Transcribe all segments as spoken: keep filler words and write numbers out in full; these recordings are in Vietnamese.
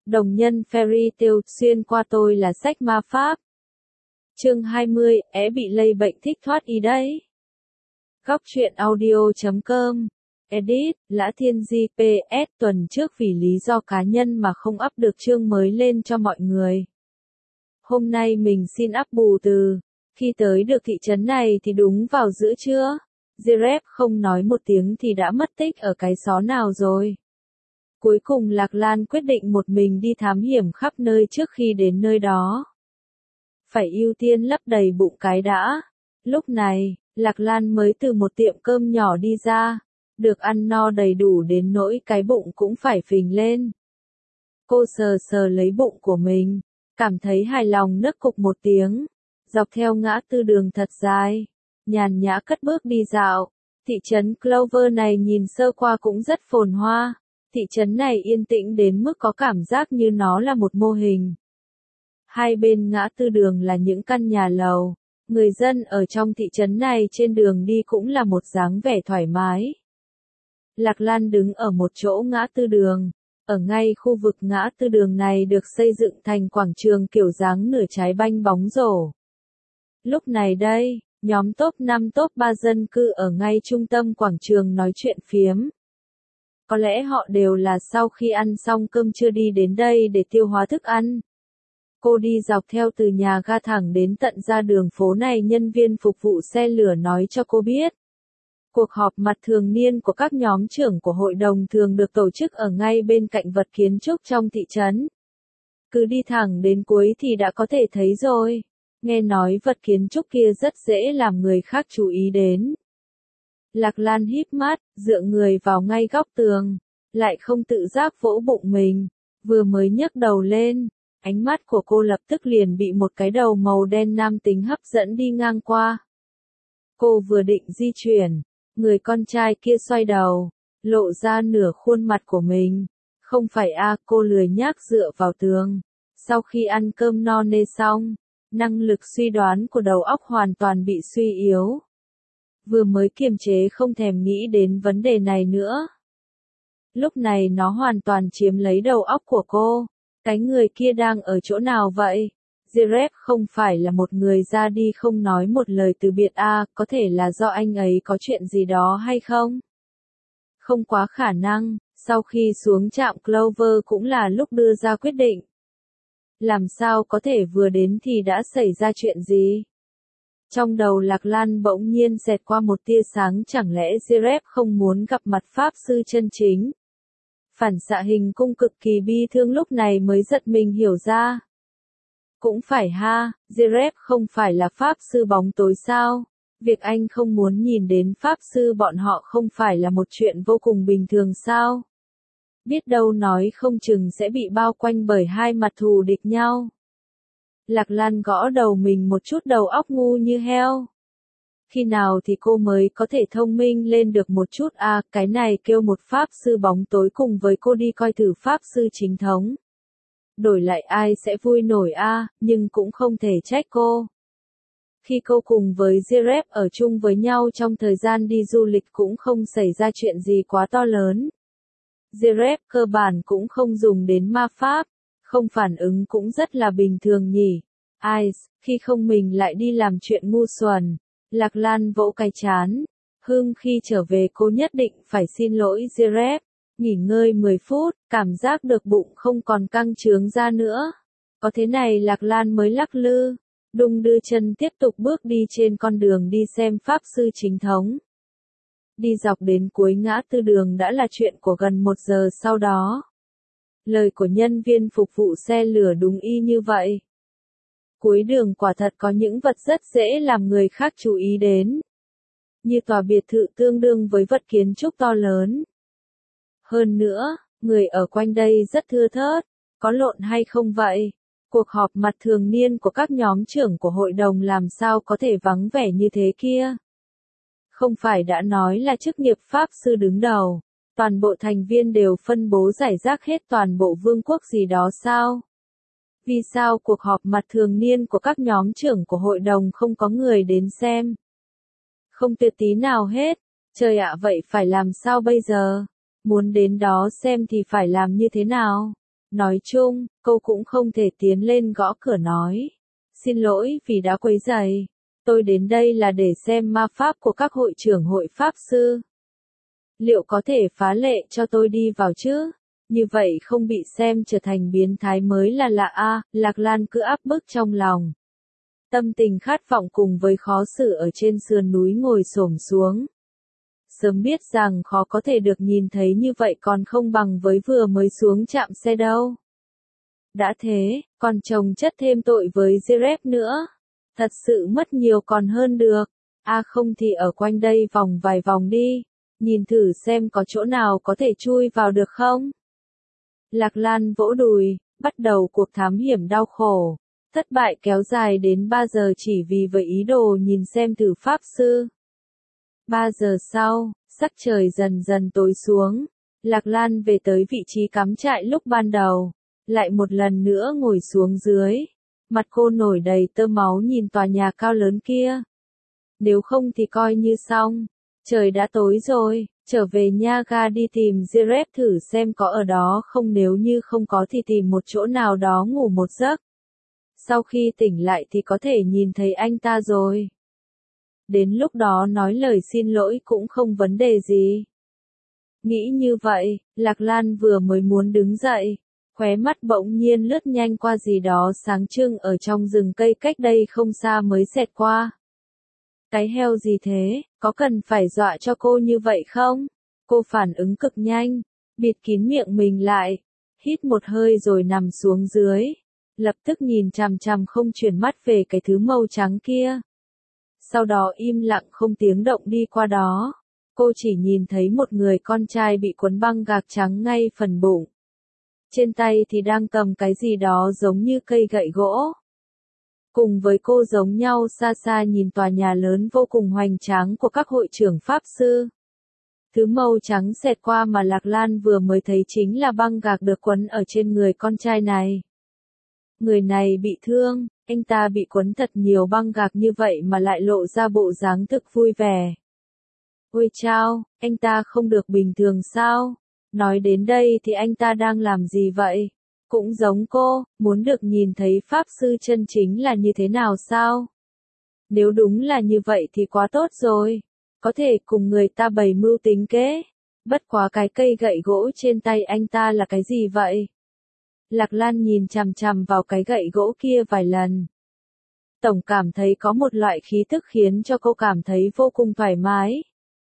Đồng nhân Fairy Tale xuyên qua tôi là sách ma pháp. Chương hai mươi, é bị lây bệnh thích thoát y đấy. Góc truyện audio chấm com. Edit, Lã Thiên Di pê ét tuần trước vì lý do cá nhân mà không up được chương mới lên cho mọi người. Hôm nay mình xin up bù từ. Khi tới được thị trấn này thì đúng vào giữa trưa. Giraffe không nói một tiếng thì đã mất tích ở cái xó nào rồi. Cuối cùng Lạc Lan quyết định một mình đi thám hiểm khắp nơi trước khi đến nơi đó. Phải ưu tiên lấp đầy bụng cái đã. Lúc này, Lạc Lan mới từ một tiệm cơm nhỏ đi ra, được ăn no đầy đủ đến nỗi cái bụng cũng phải phình lên. Cô sờ sờ lấy bụng của mình, cảm thấy hài lòng nức cục một tiếng, dọc theo ngã tư đường thật dài, nhàn nhã cất bước đi dạo. Thị trấn Clover này nhìn sơ qua cũng rất phồn hoa. Thị trấn này yên tĩnh đến mức có cảm giác như nó là một mô hình. Hai bên ngã tư đường là những căn nhà lầu, người dân ở trong thị trấn này trên đường đi cũng là một dáng vẻ thoải mái. Lạc Lan đứng ở một chỗ ngã tư đường, ở ngay khu vực ngã tư đường này được xây dựng thành quảng trường kiểu dáng nửa trái banh bóng rổ. Lúc này đây, nhóm top năm top ba dân cư ở ngay trung tâm quảng trường nói chuyện phiếm. Có lẽ họ đều là sau khi ăn xong cơm trưa đi đến đây để tiêu hóa thức ăn. Cô đi dọc theo từ nhà ga thẳng đến tận ra đường phố này, nhân viên phục vụ xe lửa nói cho cô biết. Cuộc họp mặt thường niên của các nhóm trưởng của hội đồng thường được tổ chức ở ngay bên cạnh vật kiến trúc trong thị trấn. Cứ đi thẳng đến cuối thì đã có thể thấy rồi. Nghe nói vật kiến trúc kia rất dễ làm người khác chú ý đến. Lạc Lan híp mắt, dựa người vào ngay góc tường, lại không tự giác vỗ bụng mình, vừa mới nhấc đầu lên, ánh mắt của cô lập tức liền bị một cái đầu màu đen nam tính hấp dẫn đi ngang qua. Cô vừa định di chuyển, người con trai kia xoay đầu, lộ ra nửa khuôn mặt của mình. Không phải a, à, cô lười nhác dựa vào tường. Sau khi ăn cơm no nê xong, năng lực suy đoán của đầu óc hoàn toàn bị suy yếu. Vừa mới kiềm chế không thèm nghĩ đến vấn đề này nữa. Lúc này nó hoàn toàn chiếm lấy đầu óc của cô. Cái người kia đang ở chỗ nào vậy? Giraffe không phải là một người ra đi không nói một lời từ biệt a, à, có thể là do anh ấy có chuyện gì đó hay không? Không quá khả năng, sau khi xuống trạm Clover cũng là lúc đưa ra quyết định. Làm sao có thể vừa đến thì đã xảy ra chuyện gì? Trong đầu Lạc Lan bỗng nhiên xẹt qua một tia sáng, chẳng lẽ Giraffe không muốn gặp mặt Pháp sư chân chính? Phản xạ hình cung cực kỳ bi thương lúc này mới giật mình hiểu ra. Cũng phải ha, Giraffe không phải là Pháp sư bóng tối sao? Việc anh không muốn nhìn đến Pháp sư bọn họ không phải là một chuyện vô cùng bình thường sao? Biết đâu nói không chừng sẽ bị bao quanh bởi hai mặt thù địch nhau. Lạc Lan gõ đầu mình một chút, đầu óc ngu như heo. Khi nào thì cô mới có thể thông minh lên được một chút a, à, cái này kêu một Pháp sư bóng tối cùng với cô đi coi thử Pháp sư chính thống. Đổi lại ai sẽ vui nổi a, à, nhưng cũng không thể trách cô. Khi cô cùng với Giraffe ở chung với nhau trong thời gian đi du lịch cũng không xảy ra chuyện gì quá to lớn. Giraffe cơ bản cũng không dùng đến ma pháp, không phản ứng cũng rất là bình thường nhỉ. Ai, khi không mình lại đi làm chuyện ngu xuẩn. Lạc Lan vỗ cái chán. Hưng, khi trở về cô nhất định phải xin lỗi Giraffe. Nghỉ ngơi mười phút, cảm giác được bụng không còn căng trướng ra nữa. Có thế này Lạc Lan mới lắc lư, đung đưa chân tiếp tục bước đi trên con đường đi xem Pháp sư chính thống. Đi dọc đến cuối ngã tư đường đã là chuyện của gần một giờ sau đó. Lời của nhân viên phục vụ xe lửa đúng y như vậy. Cuối đường quả thật có những vật rất dễ làm người khác chú ý đến. Như tòa biệt thự tương đương với vật kiến trúc to lớn. Hơn nữa, người ở quanh đây rất thưa thớt, có lộn hay không vậy? Cuộc họp mặt thường niên của các nhóm trưởng của hội đồng làm sao có thể vắng vẻ như thế kia? Không phải đã nói là chức nghiệp Pháp sư đứng đầu, toàn bộ thành viên đều phân bố rải rác hết toàn bộ vương quốc gì đó sao? Vì sao cuộc họp mặt thường niên của các nhóm trưởng của hội đồng không có người đến xem? Không tuyệt tí nào hết. Trời ạ, vậy phải làm sao bây giờ? Muốn đến đó xem thì phải làm như thế nào? Nói chung, cô cũng không thể tiến lên gõ cửa nói. Xin lỗi vì đã quấy rầy. Tôi đến đây là để xem ma pháp của các hội trưởng hội pháp sư. Liệu có thể phá lệ cho tôi đi vào chứ? Như vậy không bị xem trở thành biến thái mới là lạ a. À, Lạc Lan cứ áp bức trong lòng. Tâm tình khát vọng cùng với khó xử ở trên sườn núi ngồi xổm xuống. Sớm biết rằng khó có thể được nhìn thấy như vậy còn không bằng với vừa mới xuống trạm xe đâu. Đã thế, còn chồng chất thêm tội với Zeref nữa. Thật sự mất nhiều còn hơn được. A à không thì ở quanh đây vòng vài vòng đi. Nhìn thử xem có chỗ nào có thể chui vào được không? Lạc Lan vỗ đùi, bắt đầu cuộc thám hiểm đau khổ. Thất bại kéo dài đến ba giờ chỉ vì với ý đồ nhìn xem thử pháp sư. ba giờ sau, sắc trời dần dần tối xuống. Lạc Lan về tới vị trí cắm trại lúc ban đầu. Lại một lần nữa ngồi xuống dưới. Mặt cô nổi đầy tơ máu nhìn tòa nhà cao lớn kia. Nếu không thì coi như xong. Trời đã tối rồi, trở về nha ga đi tìm Zeref thử xem có ở đó không, nếu như không có thì tìm một chỗ nào đó ngủ một giấc. Sau khi tỉnh lại thì có thể nhìn thấy anh ta rồi. Đến lúc đó nói lời xin lỗi cũng không vấn đề gì. Nghĩ như vậy, Lạc Lan vừa mới muốn đứng dậy. Khóe mắt bỗng nhiên lướt nhanh qua gì đó sáng trưng ở trong rừng cây cách đây không xa mới xẹt qua. Cái heo gì thế, có cần phải dọa cho cô như vậy không? Cô phản ứng cực nhanh, bịt kín miệng mình lại, hít một hơi rồi nằm xuống dưới, lập tức nhìn chằm chằm không chuyển mắt về cái thứ màu trắng kia. Sau đó im lặng không tiếng động đi qua đó, cô chỉ nhìn thấy một người con trai bị quấn băng gạc trắng ngay phần bụng. Trên tay thì đang cầm cái gì đó giống như cây gậy gỗ. Cùng với cô giống nhau xa xa nhìn tòa nhà lớn vô cùng hoành tráng của các hội trưởng pháp sư. Thứ màu trắng xẹt qua mà Lạc Lan vừa mới thấy chính là băng gạc được quấn ở trên người con trai này. Người này bị thương, anh ta bị quấn thật nhiều băng gạc như vậy mà lại lộ ra bộ dáng thực vui vẻ. Ôi chao, anh ta không được bình thường sao? Nói đến đây thì anh ta đang làm gì vậy? Cũng giống cô, muốn được nhìn thấy pháp sư chân chính là như thế nào sao? Nếu đúng là như vậy thì quá tốt rồi. Có thể cùng người ta bày mưu tính kế. Bất quá cái cây gậy gỗ trên tay anh ta là cái gì vậy? Lạc Lan nhìn chằm chằm vào cái gậy gỗ kia vài lần. Tổng cảm thấy có một loại khí tức khiến cho cô cảm thấy vô cùng thoải mái.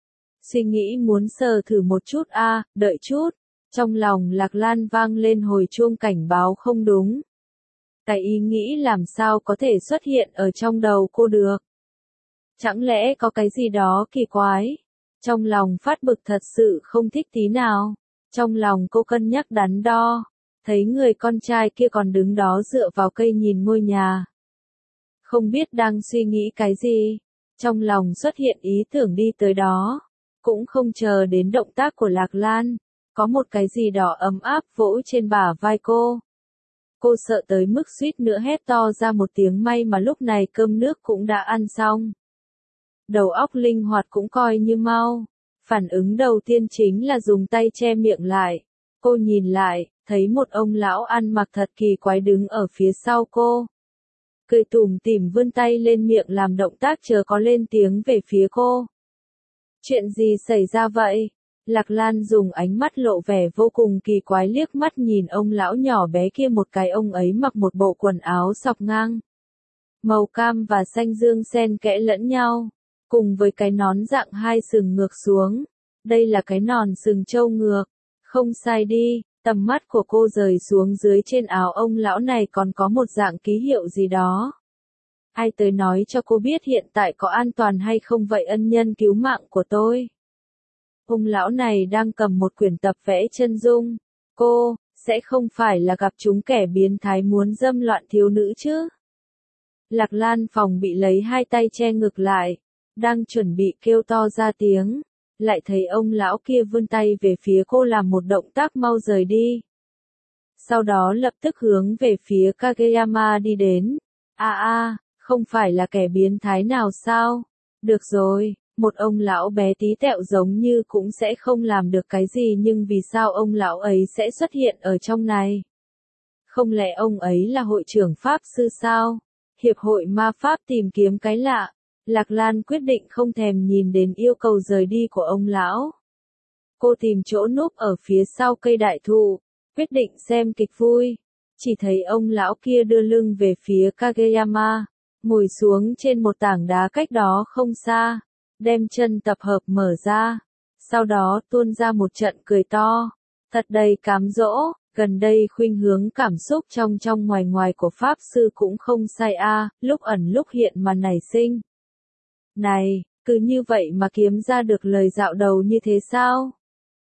Suy nghĩ muốn sờ thử một chút a, à, đợi chút. Trong lòng Lạc Lan vang lên hồi chuông cảnh báo không đúng. Cái ý nghĩ làm sao có thể xuất hiện ở trong đầu cô được. Chẳng lẽ có cái gì đó kỳ quái? Trong lòng phát bực thật sự không thích tí nào. Trong lòng cô cân nhắc đắn đo. Thấy người con trai kia còn đứng đó dựa vào cây nhìn ngôi nhà. Không biết đang suy nghĩ cái gì. Trong lòng xuất hiện ý tưởng đi tới đó. Cũng không chờ đến động tác của Lạc Lan. Có một cái gì đó ấm áp vỗ trên bả vai cô. Cô sợ tới mức suýt nữa hét to ra một tiếng, may mà lúc này cơm nước cũng đã ăn xong. Đầu óc linh hoạt cũng coi như mau. Phản ứng đầu tiên chính là dùng tay che miệng lại. Cô nhìn lại, thấy một ông lão ăn mặc thật kỳ quái đứng ở phía sau cô. Cười tủm tỉm vươn tay lên miệng làm động tác chờ có lên tiếng về phía cô. Chuyện gì xảy ra vậy? Lạc Lan dùng ánh mắt lộ vẻ vô cùng kỳ quái liếc mắt nhìn ông lão nhỏ bé kia một cái, ông ấy mặc một bộ quần áo xọc ngang. Màu cam và xanh dương xen kẽ lẫn nhau, cùng với cái nón dạng hai sừng ngược xuống. Đây là cái nòn sừng trâu ngược. Không sai đi, tầm mắt của cô rời xuống dưới trên áo ông lão này còn có một dạng ký hiệu gì đó. Ai tới nói cho cô biết hiện tại có an toàn hay không vậy ân nhân cứu mạng của tôi? Ông lão này đang cầm một quyển tập vẽ chân dung. Cô, sẽ không phải là gặp chúng kẻ biến thái muốn dâm loạn thiếu nữ chứ? Lạc Lan phòng bị lấy hai tay che ngực lại. Đang chuẩn bị kêu to ra tiếng. Lại thấy ông lão kia vươn tay về phía cô làm một động tác mau rời đi. Sau đó lập tức hướng về phía Kageyama đi đến. À à, không phải là kẻ biến thái nào sao? Được rồi. Một ông lão bé tí tẹo giống như cũng sẽ không làm được cái gì, nhưng vì sao ông lão ấy sẽ xuất hiện ở trong này? Không lẽ ông ấy là hội trưởng Pháp sư sao? Hiệp hội ma Pháp tìm kiếm cái lạ. Lạc Lan quyết định không thèm nhìn đến yêu cầu rời đi của ông lão. Cô tìm chỗ núp ở phía sau cây đại thụ, quyết định xem kịch vui. Chỉ thấy ông lão kia đưa lưng về phía Kageyama, ngồi xuống trên một tảng đá cách đó không xa, đem chân tập hợp mở ra, sau đó tuôn ra một trận cười to, thật đầy cám dỗ. Gần đây khuynh hướng cảm xúc trong trong ngoài ngoài của Pháp sư cũng không sai a, lúc ẩn lúc hiện mà nảy sinh. Này, cứ như vậy mà kiếm ra được lời dạo đầu như thế sao?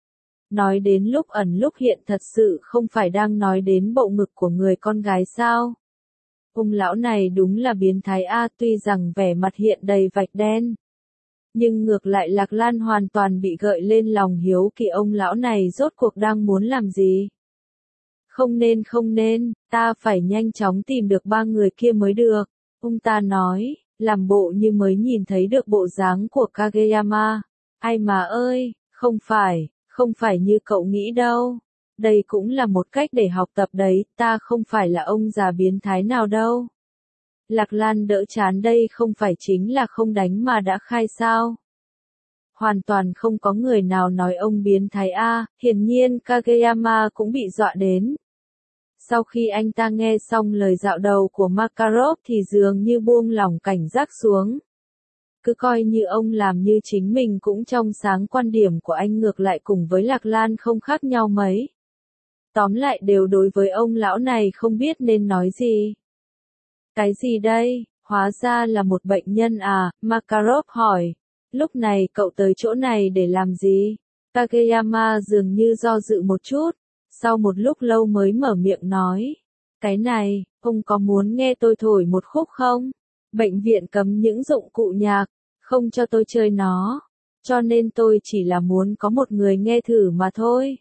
Nói đến lúc ẩn lúc hiện thật sự không phải đang nói đến bộ ngực của người con gái sao? Ông lão này đúng là biến thái a, tuy rằng vẻ mặt hiện đầy vạch đen. Nhưng ngược lại Lạc Lan hoàn toàn bị gợi lên lòng hiếu kỳ ông lão này rốt cuộc đang muốn làm gì? Không nên không nên, ta phải nhanh chóng tìm được ba người kia mới được. Ông ta nói, làm bộ như mới nhìn thấy được bộ dáng của Kageyama. Ai mà ơi, không phải, không phải như cậu nghĩ đâu. Đây cũng là một cách để học tập đấy, ta không phải là ông già biến thái nào đâu. Lạc Lan đỡ chán, đây không phải chính là không đánh mà đã khai sao. Hoàn toàn không có người nào nói ông biến thái a, hiển nhiên Kageyama cũng bị dọa đến. Sau khi anh ta nghe xong lời dạo đầu của Makarov thì dường như buông lỏng cảnh giác xuống. Cứ coi như ông làm như chính mình cũng trong sáng, quan điểm của anh ngược lại cùng với Lạc Lan không khác nhau mấy. Tóm lại đều đối với ông lão này không biết nên nói gì. Cái gì đây, hóa ra là một bệnh nhân à, Makarov hỏi. Lúc này cậu tới chỗ này để làm gì? Kageyama dường như do dự một chút, sau một lúc lâu mới mở miệng nói. Cái này, ông có muốn nghe tôi thổi một khúc không? Bệnh viện cấm những dụng cụ nhạc, không cho tôi chơi nó, cho nên tôi chỉ là muốn có một người nghe thử mà thôi.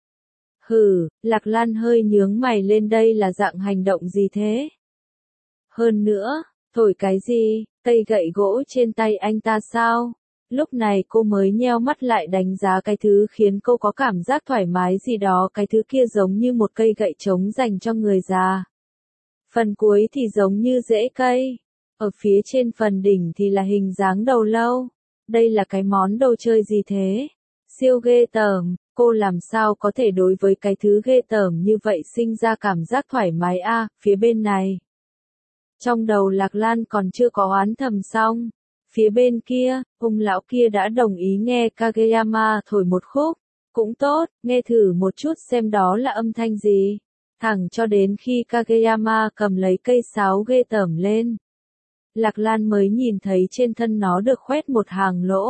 Hừ, Lạc Lan hơi nhướng mày lên, đây là dạng hành động gì thế? Hơn nữa, thổi cái gì, cây gậy gỗ trên tay anh ta sao? Lúc này cô mới nheo mắt lại đánh giá cái thứ khiến cô có cảm giác thoải mái gì đó, cái thứ kia giống như một cây gậy trống dành cho người già. Phần cuối thì giống như rễ cây, ở phía trên phần đỉnh thì là hình dáng đầu lâu. Đây là cái món đồ chơi gì thế? Siêu ghê tởm, cô làm sao có thể đối với cái thứ ghê tởm như vậy sinh ra cảm giác thoải mái a, phía bên này. Trong đầu Lạc Lan còn chưa có oán thầm xong. Phía bên kia, ông lão kia đã đồng ý nghe Kageyama thổi một khúc. Cũng tốt, nghe thử một chút xem đó là âm thanh gì. Thẳng cho đến khi Kageyama cầm lấy cây sáo ghê tởm lên. Lạc Lan mới nhìn thấy trên thân nó được khoét một hàng lỗ.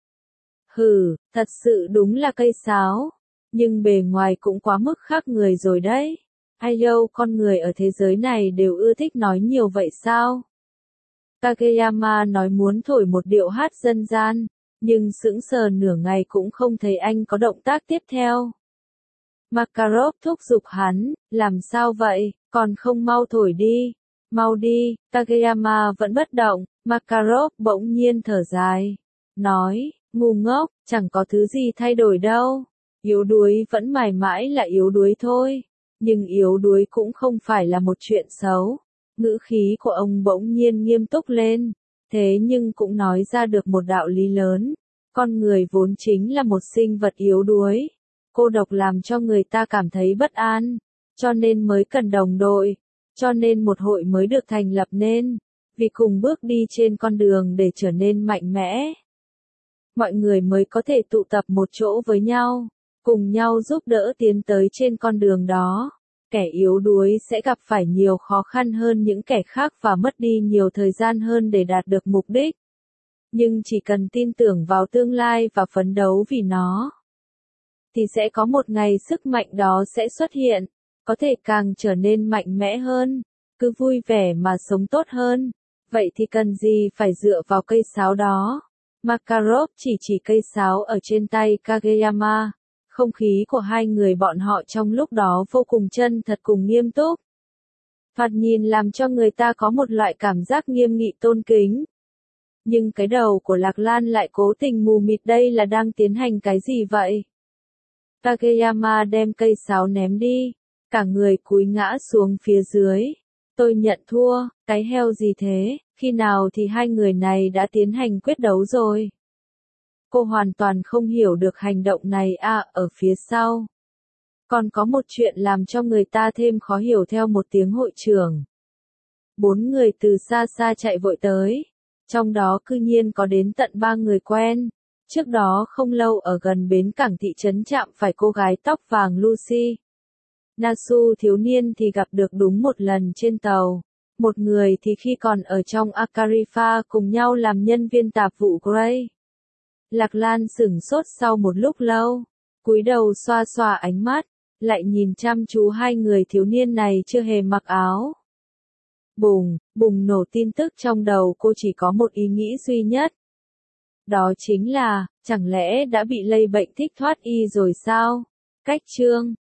Hừ, thật sự đúng là cây sáo. Nhưng bề ngoài cũng quá mức khác người rồi đấy. Ai đâu, con người ở thế giới này đều ưa thích nói nhiều vậy sao? Kageyama nói muốn thổi một điệu hát dân gian, nhưng sững sờ nửa ngày cũng không thấy anh có động tác tiếp theo. Makarov thúc giục hắn, làm sao vậy, còn không mau thổi đi, mau đi. Kageyama vẫn bất động, Makarov bỗng nhiên thở dài, nói, ngu ngốc, chẳng có thứ gì thay đổi đâu, yếu đuối vẫn mãi mãi là yếu đuối thôi, nhưng yếu đuối cũng không phải là một chuyện xấu. Ngữ khí của ông bỗng nhiên nghiêm túc lên, thế nhưng cũng nói ra được một đạo lý lớn, con người vốn chính là một sinh vật yếu đuối, cô độc làm cho người ta cảm thấy bất an, cho nên mới cần đồng đội, cho nên một hội mới được thành lập nên, vì cùng bước đi trên con đường để trở nên mạnh mẽ. Mọi người mới có thể tụ tập một chỗ với nhau, cùng nhau giúp đỡ tiến tới trên con đường đó. Kẻ yếu đuối sẽ gặp phải nhiều khó khăn hơn những kẻ khác và mất đi nhiều thời gian hơn để đạt được mục đích. Nhưng chỉ cần tin tưởng vào tương lai và phấn đấu vì nó, thì sẽ có một ngày sức mạnh đó sẽ xuất hiện, có thể càng trở nên mạnh mẽ hơn, cứ vui vẻ mà sống tốt hơn. Vậy thì cần gì phải dựa vào cây sáo đó? Makarov chỉ chỉ cây sáo ở trên tay Kageyama. Không khí của hai người bọn họ trong lúc đó vô cùng chân thật cùng nghiêm túc. Thoạt nhìn làm cho người ta có một loại cảm giác nghiêm nghị tôn kính. Nhưng cái đầu của Lạc Lan lại cố tình mù mịt, đây là đang tiến hành cái gì vậy? Kageyama đem cây sáo ném đi. cả người cúi ngã xuống phía dưới. Tôi nhận thua, cái heo gì thế, khi nào thì hai người này đã tiến hành quyết đấu rồi? Cô hoàn toàn không hiểu được hành động này à, ở phía sau. Còn có một chuyện làm cho người ta thêm khó hiểu theo một tiếng hội trưởng. Bốn người từ xa xa chạy vội tới. Trong đó cư nhiên có đến tận ba người quen. Trước đó không lâu ở gần bến cảng thị trấn chạm phải cô gái tóc vàng Lucy. Nasu thiếu niên thì gặp được đúng một lần trên tàu. Một người thì khi còn ở trong Akarifa cùng nhau làm nhân viên tạp vụ Gray. Lạc Lan sửng sốt sau một lúc lâu. Cúi đầu xoa xoa ánh mắt. Lại nhìn chăm chú hai người thiếu niên này chưa hề mặc áo. Bùng, bùng nổ tin tức trong đầu cô chỉ có một ý nghĩ duy nhất. Đó chính là, chẳng lẽ đã bị lây bệnh thích thoát y rồi sao? Cách chương